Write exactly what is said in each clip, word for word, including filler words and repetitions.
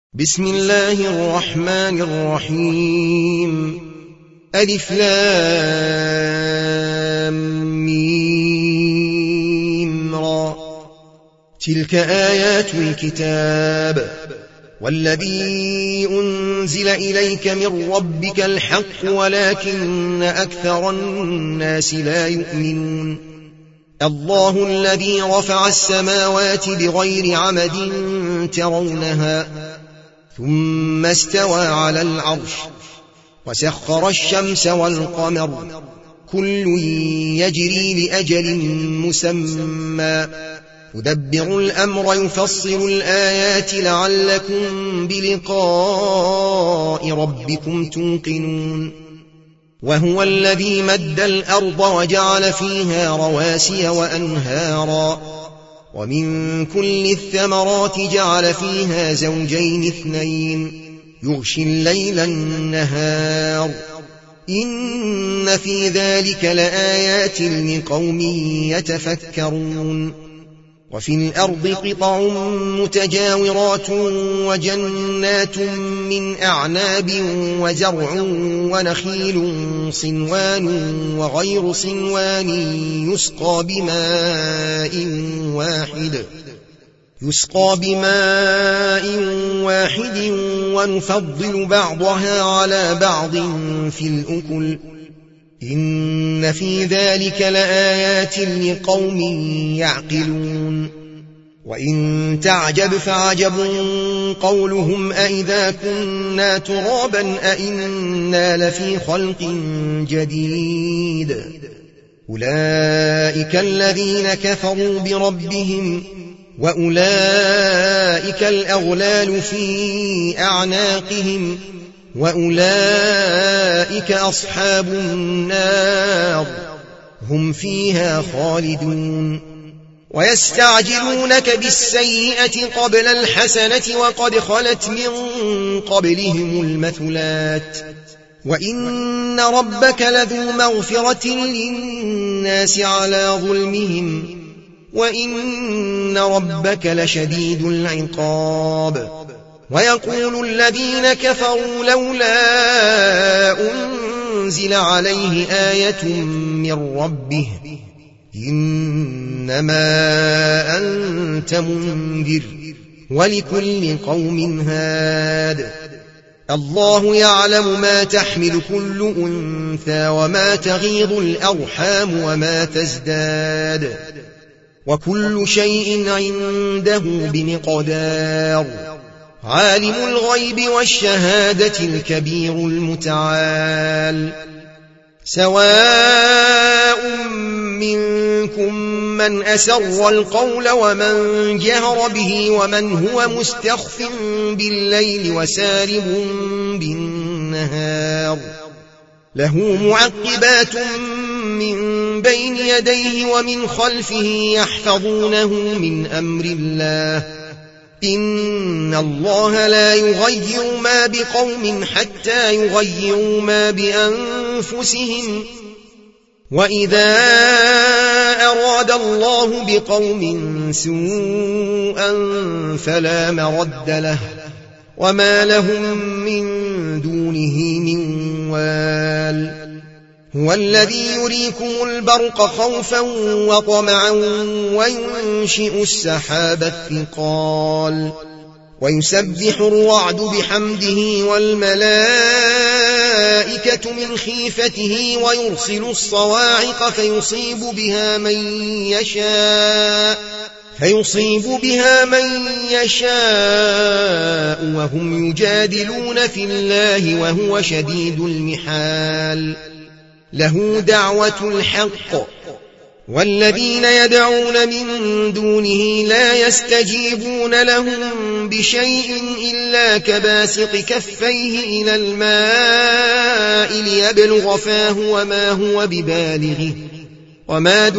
بسم الله الرحمن الرحيم. ألف لام ميم را. تلك آيات الكتاب والذي أنزل إليك من ربك الحق ولكن أكثر الناس لا يؤمنون. الله الذي رفع السماوات بغير عمد ترونها ثم استوى على العرش وسخر الشمس والقمر كل يجري لأجل مسمى يدبر الأمر يفصل الآيات لعلكم بلقاء ربكم توقنون. وهو الذي مد الأرض وجعل فيها رواسي وأنهارا ومن كل الثمرات جعل فيها زوجين اثنين يغشي الليل النهار إن في ذلك لآيات لقوم يتفكرون. وفي الأرض قطع متجاورات وجنات من أعناب وزرع ونخيل صنوان وغير صنوان يسقى بماء واحد يسقى بماء واحد ونفضل بعضها على بعض في الأكل إن في ذلك لآيات لقوم يعقلون. وإن تعجب فعجب قولهم أئذا كنا ترابا أئنا لفي خلق جديد. أولئك الذين كفروا بربهم وأولئك الأغلال في أعناقهم وأولئك أصحاب النار هم فيها خالدون. ويستعجلونك بالسيئة قبل الحسنة وقد خلت من قبلهم المثلات وإن ربك لذو مغفرة للناس على ظلمهم وإن ربك لشديد العقاب. ويقول الذين كفروا لولا أنزل عليه آية من ربه إنما أنت منذر ولكل قوم هاد. الله يعلم ما تحمل كل أنثى وما تغيض الأرحام وما تزداد وكل شيء عنده بمقدار. عالم الغيب والشهادة الكبير المتعال. سواء منكم من أسر القول ومن جهر به ومن هو مستخف بالليل وسارب بالنهار له معقبات من بين يديه ومن خلفه يحفظونه من أمر الله إن الله لا يغير ما بقوم حتى يغيروا ما بأنفسهم وإذا أراد الله بقوم سوءا فلا مرد له وما لهم من دونه من وال. هو الذي يريكم البرق خوفا وطمعا وينشئ السحاب الثقال ويسبح الرعد بحمده والملائكة من خيفته ويرسل الصواعق فيصيب بها من يشاء فيصيب بها من يشاء وهم يجادلون في الله وهو شديد المحال. له دعوة الحق والذين يدعون من دونه لا يستجيبون لهم بشيء إلا كباسط كفيه إلى الماء ليبلغ فاه وما هو ببالغه وما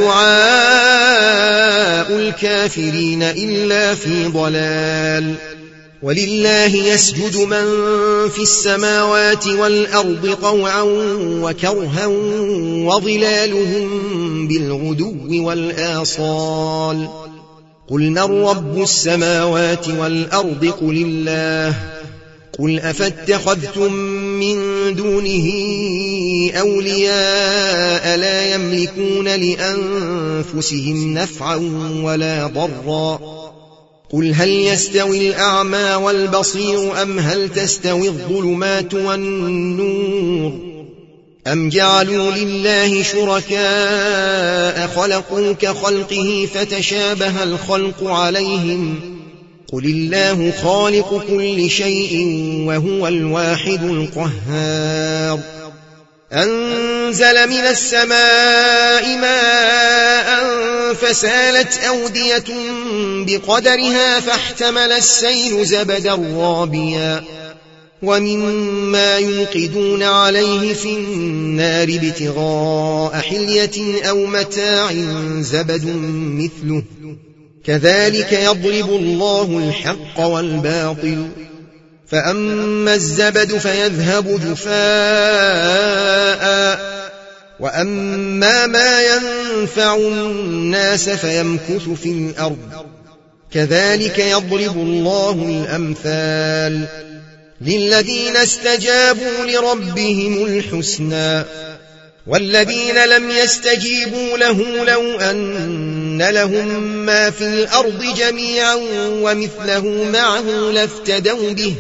دعاء الكافرين إلا في ضلال. ولله يسجد من في السماوات والأرض طوعا وكرها وظلالهم بالغدو والآصال. قل من رب السماوات والأرض قل الله قل أفاتخذتم من دونه أولياء لا يملكون لأنفسهم نفعا ولا ضرا قل هل يستوي الأعمى والبصير أم هل تستوي الظلمات والنور أم جعلوا لله شركاء خلقوا كخلقه فتشابه الخلق عليهم قل الله خالق كل شيء وهو الواحد القهار أنزل من السماء ماء فسالت أودية بقدرها فاحتمل السيل زبدا رابيا ومما يوقدون عليه في النار ابتغاء حلية أو متاع زبد مثله كذلك يضرب الله الحق والباطل فأما الزبد فيذهب جفاء وأما ما ينفع الناس فيمكث في الأرض كذلك يضرب الله الأمثال للذين استجابوا لربهم الحسنى والذين لم يستجيبوا له لو أن لهم ما في الأرض جميعا ومثله معه لافتدوا به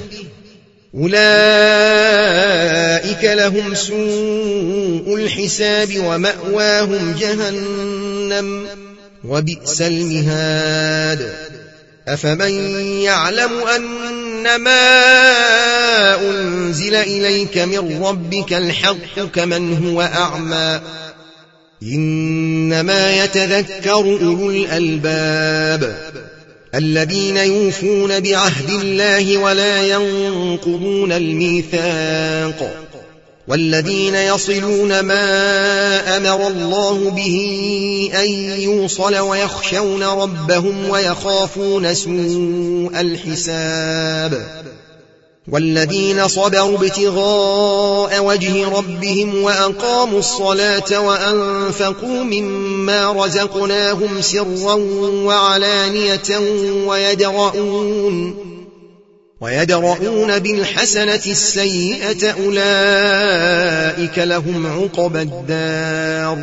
أولئك لهم سوء الحساب ومأواهم جهنم وبئس المهاد أفمن يعلم أنما أنزل إليك من ربك الحق كمن هو أعمى إنما يتذكر أولو الألباب الذين يوفون بعهد الله ولا ينقضون الميثاق والذين يصلون ما أمر الله به أن يوصل ويخشون ربهم ويخافون سوء الحساب والذين صبروا ابتغاء وجه ربهم وأقاموا الصلاة وأنفقوا مما رزقناهم سرا وعلانية ويدرؤون ويدرؤون بالحسنة السيئة أولئك لهم عقبى الدار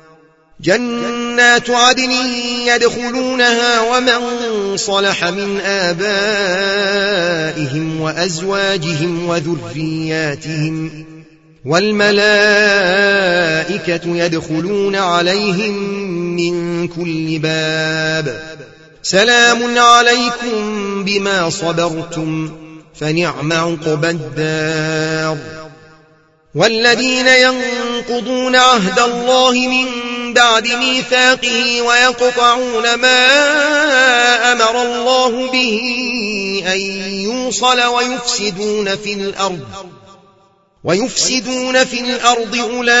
جنات عدن يدخلونها ومن صلح من آبائهم وأزواجهم وذرياتهم والملائكة يدخلون عليهم من كل باب سلام عليكم بما صبرتم فنعم عقبى الدار والذين ينقضون عهد الله من بعد ميثاقه ويقطعون ما أمر الله به أن يوصل ويفسدون في الأرض ويفسدون في الأرض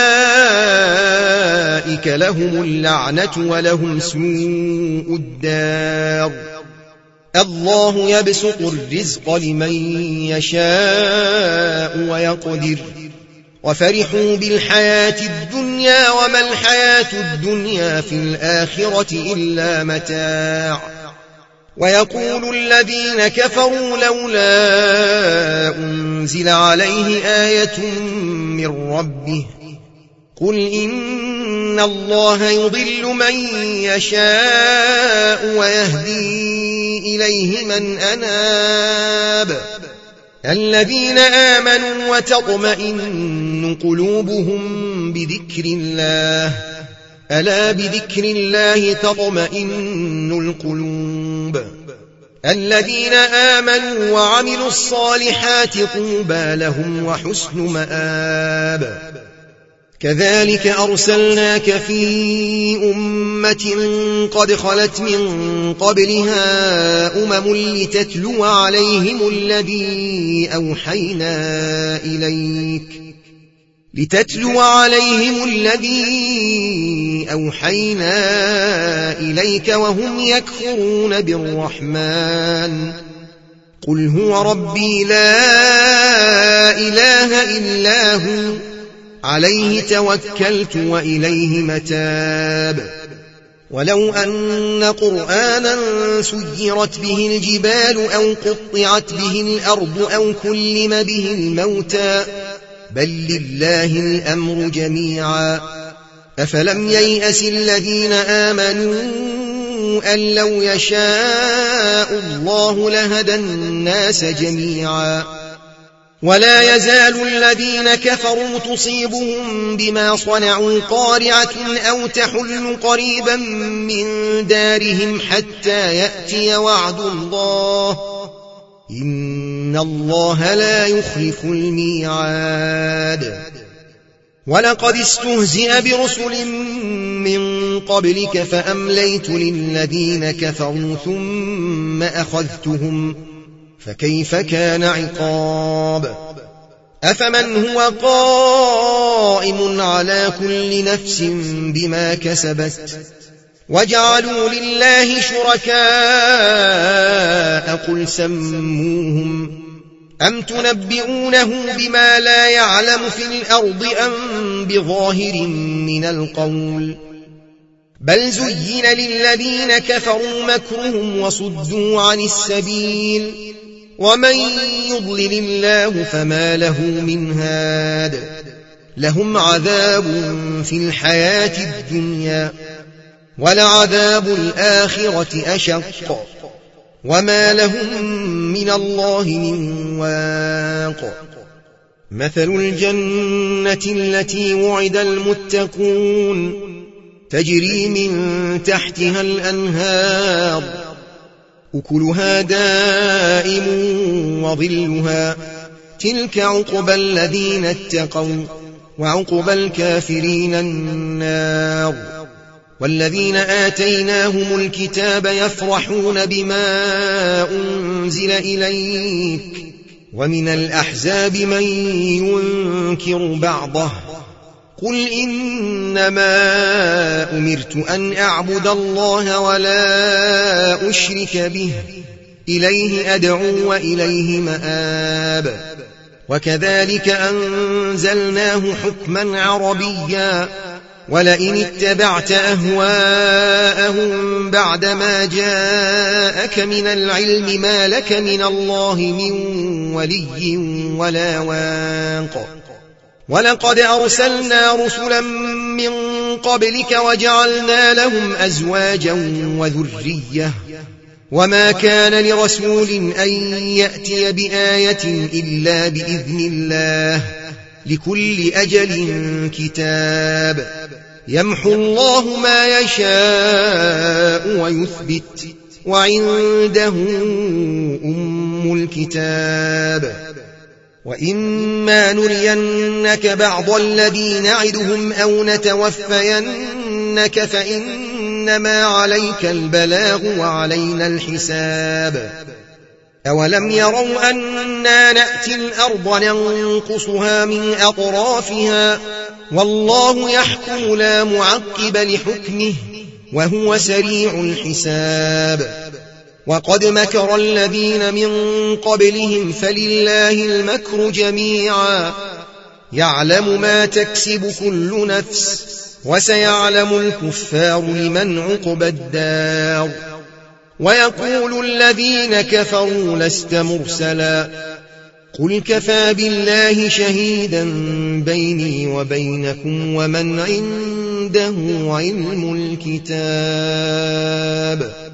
أولئك لهم اللعنة ولهم سوء الدار الله يبسط الرزق لمن يشاء ويقدر وفرحوا بالحياة الدنيا وما الحياة الدنيا في الآخرة إلا متاع ويقول الذين كفروا لولا أنزل عليه آية من ربه قل إن الله يضل من يشاء ويهدي إليه من أناب الذين آمنوا وتطمئن قلوبهم بذكر الله ألا بذكر الله تطمئن القلوب الذين آمنوا وعملوا الصالحات طوبى لهم وحسن مآب كذلك أرسلناك في أمة قد خلت من قبلها أمم لتتلو عليهم الذي أوحينا إليك لتتلو عليهم الذي أوحينا إليك وهم يكفرون بالرحمن قل هو ربي لا إله إلا هو عليه توكلت وإليه متاب ولو أن قرآنا سيرت به الجبال أو قطعت به الأرض أو كلم به الموتى بل لله الأمر جميعا أفلم ييأس الذين آمنوا أن لو يشاء الله لهدى الناس جميعا ولا يزال الذين كفروا تصيبهم بما صنعوا قارعة أو تحل قريبا من دارهم حتى يأتي وعد الله إن الله لا يخلف الميعاد ولقد استهزئ برسل من قبلك فأمليت للذين كفروا ثم أخذتهم فكيف كان عقاب أفمن هو قائم على كل نفس بما كسبت وجعلوا لله شركاء قل سموهم أم تنبئونه بما لا يعلم في الأرض أم بظاهر من القول بل زين للذين كفروا مكرهم وصدوا عن السبيل ومن يضلل الله فما له من هاد لهم عذاب في الحياة الدنيا ولعذاب الآخرة أشق وما لهم من الله من واق مثل الجنة التي وعد المتقون تجري من تحتها الأنهار أكلها دائم وظلها تلك عقبى الذين اتقوا وعقبى الكافرين النار والذين آتيناهم الكتاب يفرحون بما أنزل إليك ومن الأحزاب من ينكر بعضه قل إنما أمرت أن أعبد الله ولا أشرك به إليه أدعو وإليه مآب وكذلك أنزلناه حكما عربيا ولئن اتبعت أهواءهم بعدما جاءك من العلم ما لك من الله من ولي ولا واق ولقد أرسلنا رسلا من قبلك وجعلنا لهم أزواجا وذرية وما كان لرسول أن يأتي بآية إلا بإذن الله لكل أجل كتاب يمحو الله ما يشاء ويثبت وعنده أم الكتاب وإما نرينك بعض الذي نعدهم أو نتوفينك فإنما عليك البلاغ وعلينا الحساب أولم يروا أنا نأتي الأرض ننقصها من أطرافها والله يحكم لا معقب لحكمه وهو سريع الحساب وقد مكر الذين من قبلهم فلله المكر جميعا يعلم ما تكسب كل نفس وسيعلم الكفار لمن عقبى الدار ويقول الذين كفروا لست مرسلا قل كفى بالله شهيدا بيني وبينكم ومن عنده علم الكتاب